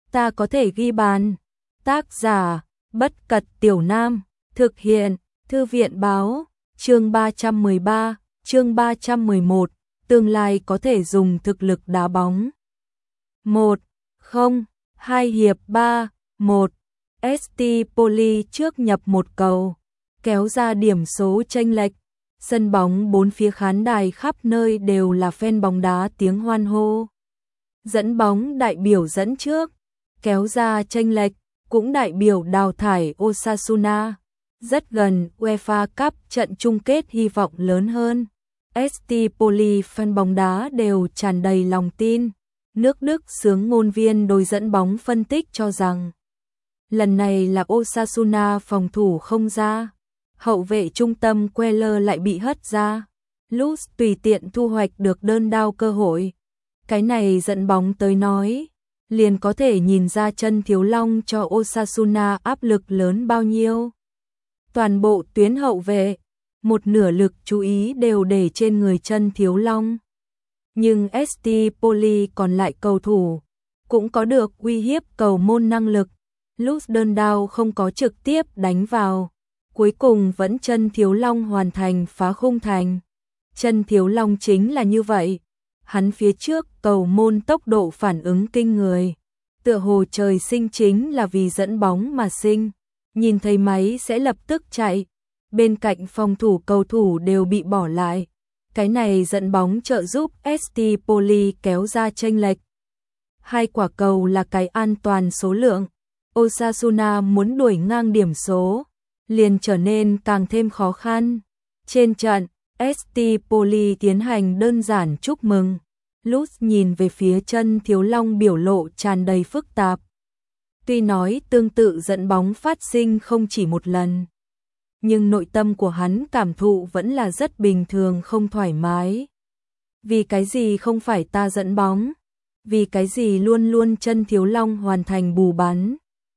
ta có thể ghi bàn. Tác giả, Bất Cật Tiểu Nam, thực hiện, Thư viện Báo, chương 313, chương 311, tương lai có thể dùng thực lực đá bóng. 1-0, 2 hiệp 3-1, ST Poli trước nhập một cầu, kéo ra điểm số chênh lệch. Sân bóng bốn phía khán đài khắp nơi đều là fan bóng đá tiếng hoan hô. Dẫn bóng đại biểu dẫn trước, kéo ra chênh lệch, cũng đại biểu đào thải Osasuna. Rất gần UEFA Cup trận chung kết hy vọng lớn hơn. ST Poli fan bóng đá đều tràn đầy lòng tin. Nước Đức xướng ngôn viên đội dẫn bóng phân tích cho rằng lần này là Osasuna phòng thủ không ra. Hậu vệ trung tâm Queller lại bị hất ra. Luz tùy tiện thu hoạch được đơn đao cơ hội. Cái này dẫn bóng tới nói, liền có thể nhìn ra chân thiếu long cho Osasuna áp lực lớn bao nhiêu. Toàn bộ tuyến hậu vệ, một nửa lực chú ý đều để trên người chân thiếu long. Nhưng ST Poli còn lại cầu thủ, cũng có được uy hiếp cầu môn năng lực. Luz đơn đao không có trực tiếp đánh vào. Cuối cùng vẫn chân thiếu long hoàn thành phá khung thành. Chân thiếu long chính là như vậy. Hắn phía trước cầu môn tốc độ phản ứng kinh người. Tựa hồ trời sinh chính là vì dẫn bóng mà sinh. Nhìn thấy máy sẽ lập tức chạy. Bên cạnh phòng thủ cầu thủ đều bị bỏ lại. Cái này dẫn bóng trợ giúp ST Poli kéo ra chênh lệch. 2 quả cầu là cái an toàn số lượng. Osasuna muốn đuổi ngang điểm số, liền trở nên càng thêm khó khăn. Trên trận, ST Poli tiến hành đơn giản chúc mừng. Luz nhìn về phía chân thiếu long biểu lộ tràn đầy phức tạp. Tuy nói tương tự dẫn bóng phát sinh không chỉ một lần, nhưng nội tâm của hắn cảm thụ vẫn là rất bình thường không thoải mái. Vì cái gì không phải ta dẫn bóng? Vì cái gì luôn luôn chân thiếu long hoàn thành bù bắn?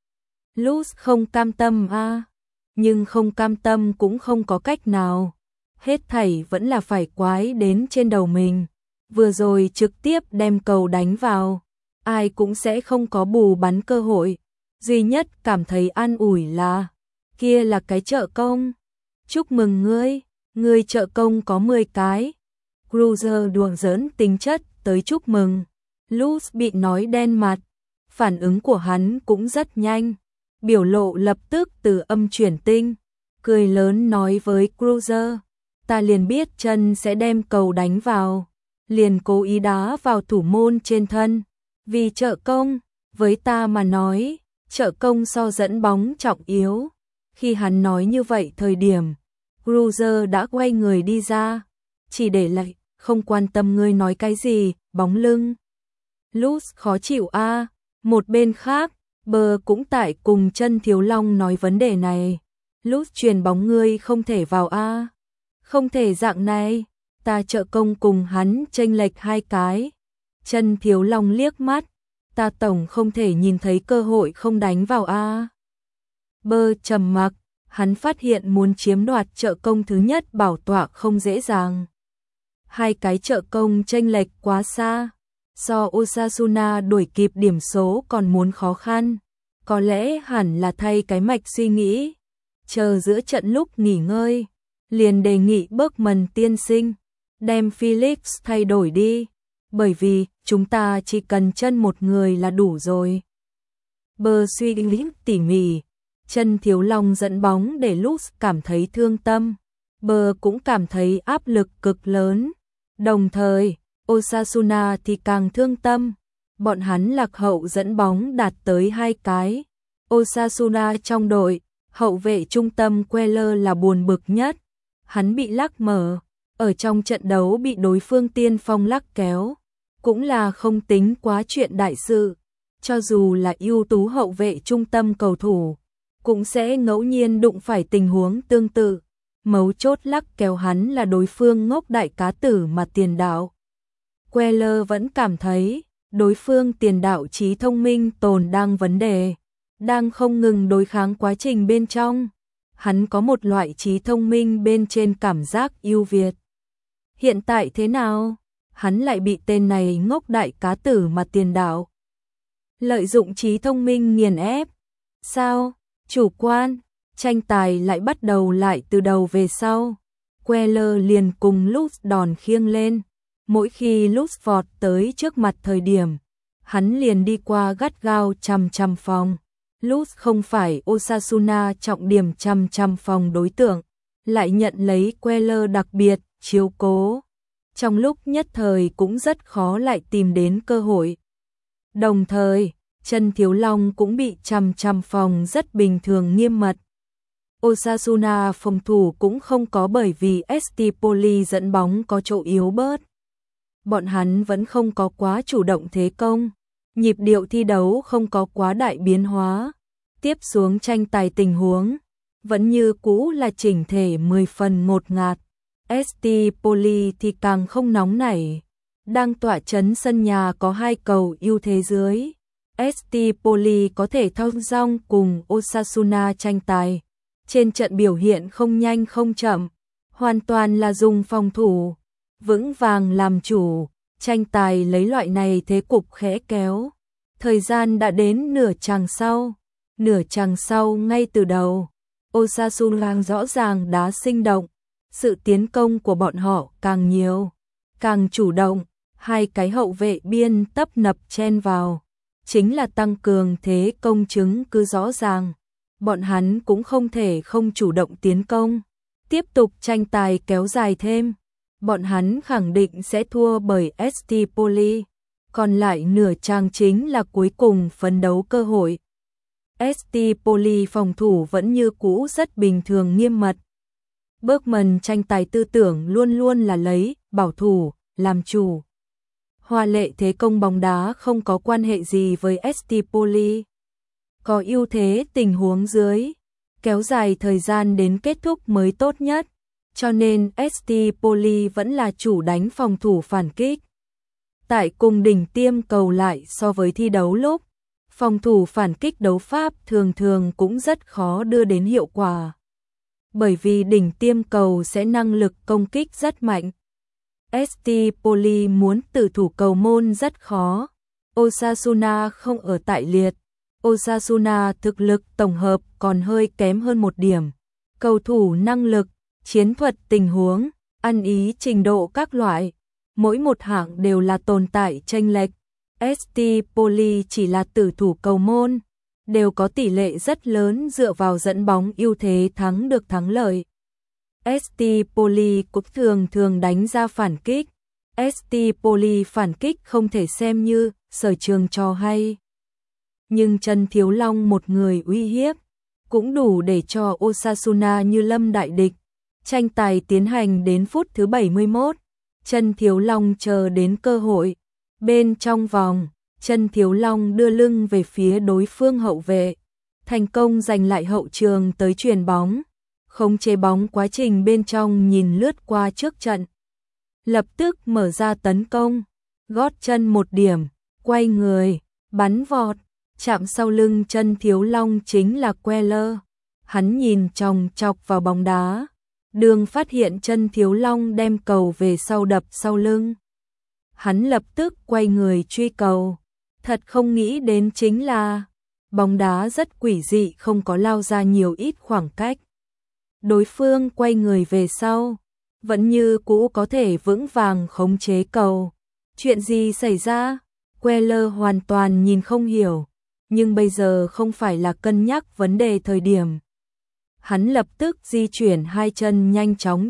Luz không cam tâm a, nhưng không cam tâm cũng không có cách nào. Hết thảy vẫn là phải quái đến trên đầu mình. Vừa rồi trực tiếp đem cầu đánh vào, ai cũng sẽ không có bù bắn cơ hội. Duy nhất cảm thấy an ủi là, kia là cái trợ công. Chúc mừng ngươi trợ công có 10 cái. Cruiser đùa giỡn tính chất tới chúc mừng. Luz bị nói đen mặt, phản ứng của hắn cũng rất nhanh. Biểu lộ lập tức từ âm chuyển tinh, cười lớn nói với Cruiser, ta liền biết chân sẽ đem cầu đánh vào, liền cố ý đá vào thủ môn trên thân. Vì trợ công, với ta mà nói, trợ công so dẫn bóng trọng yếu. Khi hắn nói như vậy thời điểm, Cruiser đã quay người đi ra, chỉ để lại, không quan tâm ngươi nói cái gì, bóng lưng. Luz khó chịu a. Một bên khác, Bờ cũng tại cùng chân thiếu long nói vấn đề này. Luz truyền bóng ngươi không thể vào a. Không thể dạng này, ta trợ công cùng hắn chênh lệch 2 cái. Chân thiếu long liếc mắt, ta tổng không thể nhìn thấy cơ hội không đánh vào a. Bờ trầm mặc, hắn phát hiện muốn chiếm đoạt trợ công thứ nhất bảo tọa không dễ dàng. 2 cái trợ công chênh lệch quá xa. So Osasuna đuổi kịp điểm số còn muốn khó khăn, có lẽ hẳn là thay cái mạch suy nghĩ. Chờ giữa trận lúc nghỉ ngơi, liền đề nghị Bergman tiên sinh, đem Felix thay đổi đi, bởi vì chúng ta chỉ cần chân một người là đủ rồi. Bờ suy nghĩ tỉ mỉ, chân thiếu long dẫn bóng để Luz cảm thấy thương tâm, Bờ cũng cảm thấy áp lực cực lớn, đồng thời Osasuna thì càng thương tâm, bọn hắn lạc hậu dẫn bóng đạt tới 2 cái. Osasuna trong đội, hậu vệ trung tâm Queller là buồn bực nhất, hắn bị lắc mở, ở trong trận đấu bị đối phương tiên phong lắc kéo, cũng là không tính quá chuyện đại sự, cho dù là ưu tú hậu vệ trung tâm cầu thủ, cũng sẽ ngẫu nhiên đụng phải tình huống tương tự, mấu chốt lắc kéo hắn là đối phương ngốc đại cá tử mà tiền đạo. Queller vẫn cảm thấy đối phương tiền đạo trí thông minh tồn đang vấn đề, đang không ngừng đối kháng quá trình bên trong. Hắn có một loại trí thông minh bên trên cảm giác ưu việt. Hiện tại thế nào? Hắn lại bị tên này ngốc đại cá tử mà tiền đạo lợi dụng trí thông minh nghiền ép. Sao? Chủ quan, tranh tài lại bắt đầu lại từ đầu về sau. Queller liền cùng Lutz đòn khiêng lên. Mỗi khi Lutz vọt tới trước mặt thời điểm, hắn liền đi qua gắt gao chằm phòng. Lutz không phải Osasuna trọng điểm chằm phòng đối tượng, lại nhận lấy Queller đặc biệt chiếu cố. Trong lúc nhất thời cũng rất khó lại tìm đến cơ hội. Đồng thời, Chân Thiếu Long cũng bị chằm phòng rất bình thường nghiêm mật. Osasuna phòng thủ cũng không có bởi vì ST Poli dẫn bóng có chỗ yếu bớt. Bọn hắn vẫn không có quá chủ động thế công, nhịp điệu thi đấu không có quá đại biến hóa. Tiếp xuống tranh tài tình huống, vẫn như cũ là chỉnh thể 10 phần ngột ngạt. ST Poli thì càng không nóng nảy, đang tỏa chấn sân nhà có 2 cầu ưu thế dưới. ST Poli có thể thong dong cùng Osasuna tranh tài. Trên trận biểu hiện không nhanh không chậm, hoàn toàn là dùng phòng thủ, vững vàng làm chủ, tranh tài lấy loại này thế cục khẽ kéo. Thời gian đã đến nửa chặng sau ngay từ đầu, Osasuna rõ ràng đá sinh động, sự tiến công của bọn họ càng nhiều, càng chủ động, 2 cái hậu vệ biên tấp nập chen vào, chính là tăng cường thế công chứng cứ rõ ràng. Bọn hắn cũng không thể không chủ động tiến công. Tiếp tục tranh tài kéo dài thêm, bọn hắn khẳng định sẽ thua bởi ST Poli. Còn lại nửa trang chính là cuối cùng phấn đấu cơ hội. ST Poli phòng thủ vẫn như cũ rất bình thường nghiêm mật. Bergman tranh tài tư tưởng luôn luôn là lấy bảo thủ làm chủ. Hoa lệ thế công bóng đá không có quan hệ gì với ST Poli. Có ưu thế tình huống dưới, kéo dài thời gian đến kết thúc mới tốt nhất, cho nên ST Poli vẫn là chủ đánh phòng thủ phản kích. Tại cùng đỉnh tiêm cầu lại so với thi đấu lúc, phòng thủ phản kích đấu pháp thường cũng rất khó đưa đến hiệu quả. Bởi vì đỉnh tiêm cầu sẽ năng lực công kích rất mạnh. ST Poli muốn tự thủ cầu môn rất khó. Osasuna không ở tại liệt. Osasuna thực lực tổng hợp còn hơi kém hơn một điểm. Cầu thủ năng lực, chiến thuật tình huống, ăn ý trình độ các loại, mỗi một hạng đều là tồn tại chênh lệch. ST Poli chỉ là tử thủ cầu môn, đều có tỷ lệ rất lớn dựa vào dẫn bóng ưu thế thắng được thắng lợi. ST Poli cũng thường đánh ra phản kích. ST Poli phản kích không thể xem như sở trường trò hay. Nhưng Chân Thiếu Long một người uy hiếp, cũng đủ để cho Osasuna như lâm đại địch. Tranh tài tiến hành đến phút thứ 71, Chân Thiếu Long chờ đến cơ hội. Bên trong vòng, Chân Thiếu Long đưa lưng về phía đối phương hậu vệ, thành công giành lại hậu trường tới chuyền bóng, khống chế bóng quá trình bên trong nhìn lướt qua trước trận. Lập tức mở ra tấn công, gót chân một điểm, quay người, bắn vọt, chạm sau lưng Chân Thiếu Long chính là Queller. Hắn nhìn chòng chọc vào bóng đá, đường phát hiện Chân Thiếu Long đem cầu về sau đập sau lưng. Hắn lập tức quay người truy cầu, thật không nghĩ đến chính là bóng đá rất quỷ dị không có lao ra nhiều ít khoảng cách. Đối phương quay người về sau, vẫn như cũ có thể vững vàng khống chế cầu. Chuyện gì xảy ra? Queller hoàn toàn nhìn không hiểu, nhưng bây giờ không phải là cân nhắc vấn đề thời điểm. Hắn lập tức di chuyển 2 chân nhanh chóng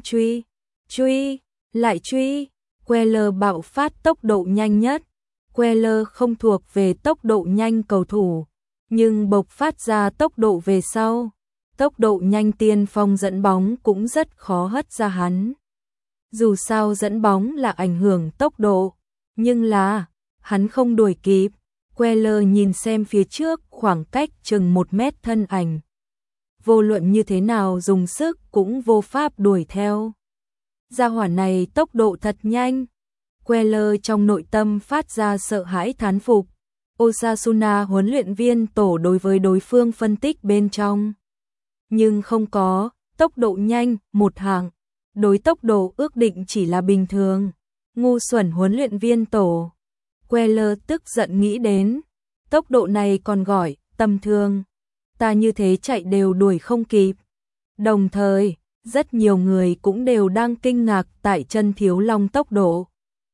truy, lại truy. Queller bạo phát tốc độ nhanh nhất. Queller không thuộc về tốc độ nhanh cầu thủ, nhưng bộc phát ra tốc độ về sau. Tốc độ nhanh tiên phong dẫn bóng cũng rất khó hất ra hắn. Dù sao dẫn bóng là ảnh hưởng tốc độ, nhưng là hắn không đuổi kịp. Queller nhìn xem phía trước khoảng cách chừng 1 mét thân ảnh. Vô luận như thế nào dùng sức cũng vô pháp đuổi theo. Gia hỏa này tốc độ thật nhanh. Queller trong nội tâm phát ra sợ hãi thán phục. Osasuna huấn luyện viên tổ đối với đối phương phân tích bên trong. Nhưng không có, tốc độ nhanh, một hạng. Đối tốc độ ước định chỉ là bình thường. Ngu xuẩn huấn luyện viên tổ. Queller tức giận nghĩ đến. Tốc độ này còn gọi tầm thường. Ta như thế chạy đều đuổi không kịp. Đồng thời, rất nhiều người cũng đều đang kinh ngạc tại Chân Thiếu Long tốc độ.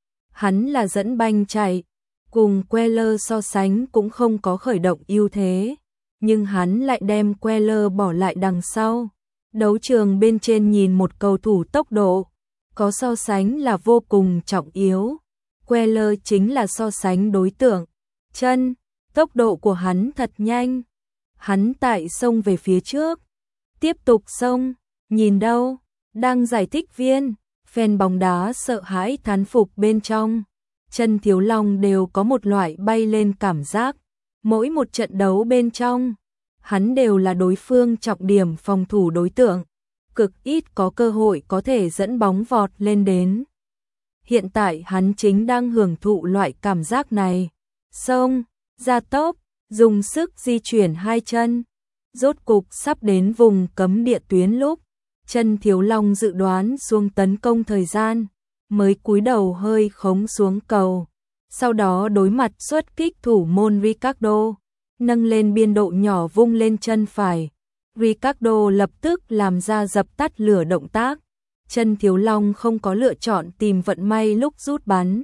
Hắn là dẫn banh chạy, cùng Queller so sánh cũng không có khởi động ưu thế, nhưng hắn lại đem Queller bỏ lại đằng sau. Đấu trường bên trên nhìn một cầu thủ tốc độ, có so sánh là vô cùng trọng yếu. Queller chính là so sánh đối tượng. Chân, tốc độ của hắn thật nhanh. Hắn tại xông về phía trước, tiếp tục xông, nhìn đâu, đang giải thích viên, fan bóng đá sợ hãi thán phục bên trong. Chân Thiếu Long đều có một loại bay lên cảm giác, mỗi một trận đấu bên trong, hắn đều là đối phương trọng điểm phòng thủ đối tượng, cực ít có cơ hội có thể dẫn bóng vọt lên đến. Hiện tại hắn chính đang hưởng thụ loại cảm giác này, xông, gia tốc, dùng sức di chuyển hai chân, rốt cục sắp đến vùng cấm địa tuyến lúc, Chân Thiếu Long dự đoán xuống tấn công thời gian, mới cúi đầu hơi khống xuống cầu, sau đó đối mặt xuất kích thủ môn Ricardo, nâng lên biên độ nhỏ vung lên chân phải. Ricardo lập tức làm ra dập tắt lửa động tác. Chân Thiếu Long không có lựa chọn tìm vận may lúc rút bắn,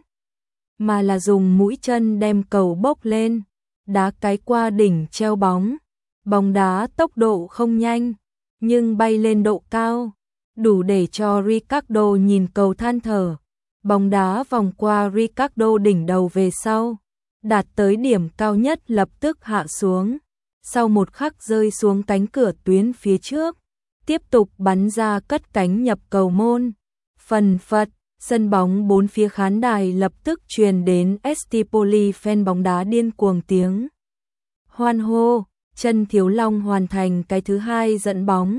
mà là dùng mũi chân đem cầu bốc lên, đá cái qua đỉnh treo bóng. Bóng đá tốc độ không nhanh, nhưng bay lên độ cao, đủ để cho Ricardo nhìn cầu than thở. Bóng đá vòng qua Ricardo đỉnh đầu về sau, đạt tới điểm cao nhất lập tức hạ xuống, sau một khắc rơi xuống cánh cửa tuyến phía trước, tiếp tục bắn ra cất cánh nhập cầu môn. Phần phật, sân bóng bốn phía khán đài lập tức truyền đến Stipoli fan bóng đá điên cuồng tiếng hoan hô. Chân Thiếu Long hoàn thành cái thứ hai dẫn bóng.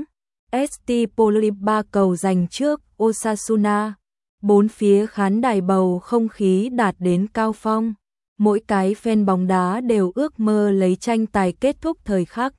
Stipoli 3 cầu giành trước Osasuna. Bốn phía khán đài bầu không khí đạt đến cao phong. Mỗi cái fan bóng đá đều ước mơ lấy tranh tài kết thúc thời khắc.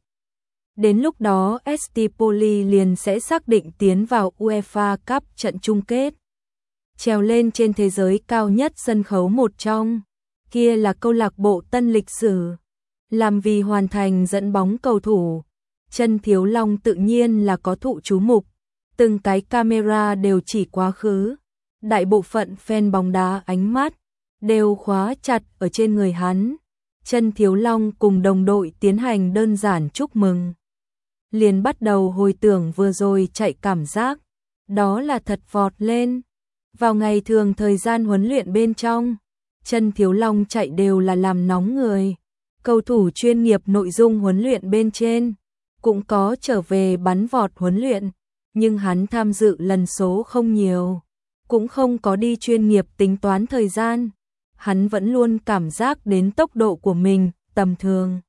Đến lúc đó Stipoli liền sẽ xác định tiến vào UEFA Cup trận chung kết. Trèo lên trên thế giới cao nhất sân khấu một trong, kia là câu lạc bộ Tân Lịch Sử. Làm vì hoàn thành dẫn bóng cầu thủ, Chân Thiếu Long tự nhiên là có thụ chú mục, từng cái camera đều chỉ quá khứ, đại bộ phận fan bóng đá ánh mắt đều khóa chặt ở trên người hắn. Chân Thiếu Long cùng đồng đội tiến hành đơn giản chúc mừng, liền bắt đầu hồi tưởng vừa rồi chạy cảm giác, đó là thật vọt lên. Vào ngày thường thời gian huấn luyện bên trong, Chân Thiếu Long chạy đều là làm nóng người. Cầu thủ chuyên nghiệp nội dung huấn luyện bên trên cũng có trở về bắn vọt huấn luyện, nhưng hắn tham dự lần số không nhiều, cũng không có đi chuyên nghiệp tính toán thời gian. Hắn vẫn luôn cảm giác đến tốc độ của mình tầm thường.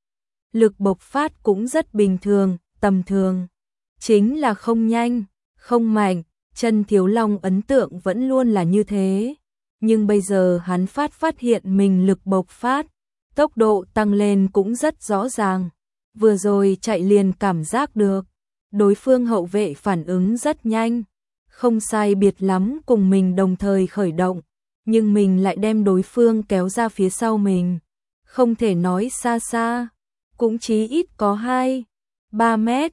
Lực bộc phát cũng rất bình thường, tầm thường. Chính là không nhanh, không mạnh, Chân Thiếu Long ấn tượng vẫn luôn là như thế. Nhưng bây giờ hắn phát hiện mình lực bộc phát, tốc độ tăng lên cũng rất rõ ràng. Vừa rồi chạy liền cảm giác được, đối phương hậu vệ phản ứng rất nhanh, không sai biệt lắm cùng mình đồng thời khởi động, nhưng mình lại đem đối phương kéo ra phía sau mình. Không thể nói xa xa, cũng chí ít có 2-3 mét,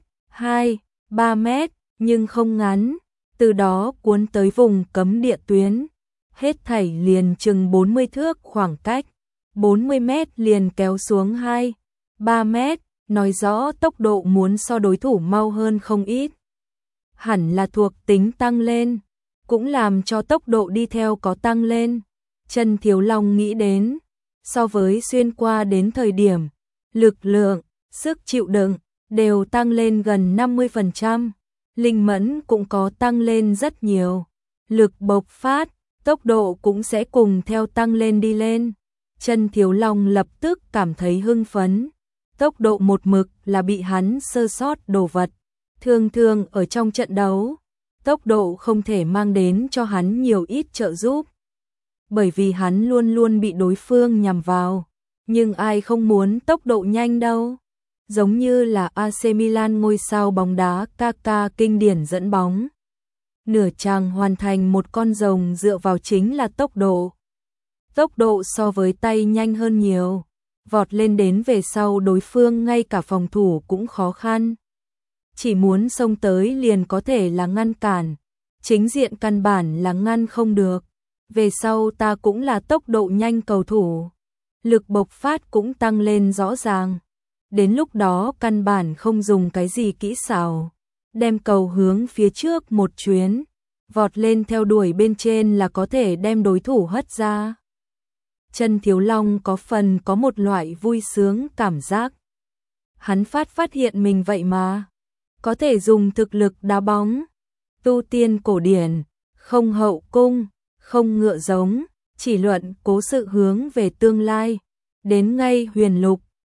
2-3 mét, nhưng không ngắn, từ đó cuốn tới vùng cấm địa tuyến. Hết thảy liền chừng 40 thước khoảng cách. 40 mét liền kéo xuống 2-3 mét, nói rõ tốc độ muốn so đối thủ mau hơn không ít. Hẳn là thuộc tính tăng lên, cũng làm cho tốc độ đi theo có tăng lên. Chân Thiếu Long nghĩ đến, so với xuyên qua đến thời điểm, lực lượng, sức chịu đựng, đều tăng lên gần 50%. Linh mẫn cũng có tăng lên rất nhiều. Lực bộc phát, tốc độ cũng sẽ cùng theo tăng lên đi lên. Chân Thiếu Long lập tức cảm thấy hưng phấn. Tốc độ một mực là bị hắn sơ sót đồ vật. Thường thường ở trong trận đấu, tốc độ không thể mang đến cho hắn nhiều ít trợ giúp. Bởi vì hắn luôn luôn bị đối phương nhằm vào. Nhưng ai không muốn tốc độ nhanh đâu. Giống như là AC Milan ngôi sao bóng đá Kaká kinh điển dẫn bóng. Nửa chàng hoàn thành một con rồng dựa vào chính là tốc độ. Tốc độ so với tay nhanh hơn nhiều. vọt lên đến về sau đối phương ngay cả phòng thủ cũng khó khăn. Chỉ muốn xông tới liền có thể là ngăn cản, chính diện căn bản là ngăn không được. Về sau ta cũng là tốc độ nhanh cầu thủ, lực bộc phát cũng tăng lên rõ ràng. Đến lúc đó căn bản không dùng cái gì kỹ xảo, đem cầu hướng phía trước một chuyến, vọt lên theo đuổi bên trên là có thể đem đối thủ hất ra. Chân Thiếu Long có phần có một loại vui sướng cảm giác. Hắn phát hiện mình vậy mà có thể dùng thực lực đá bóng. Tu tiên cổ điển, không hậu cung, không ngựa giống, chỉ luận cố sự hướng về tương lai. Đến ngay huyền lục,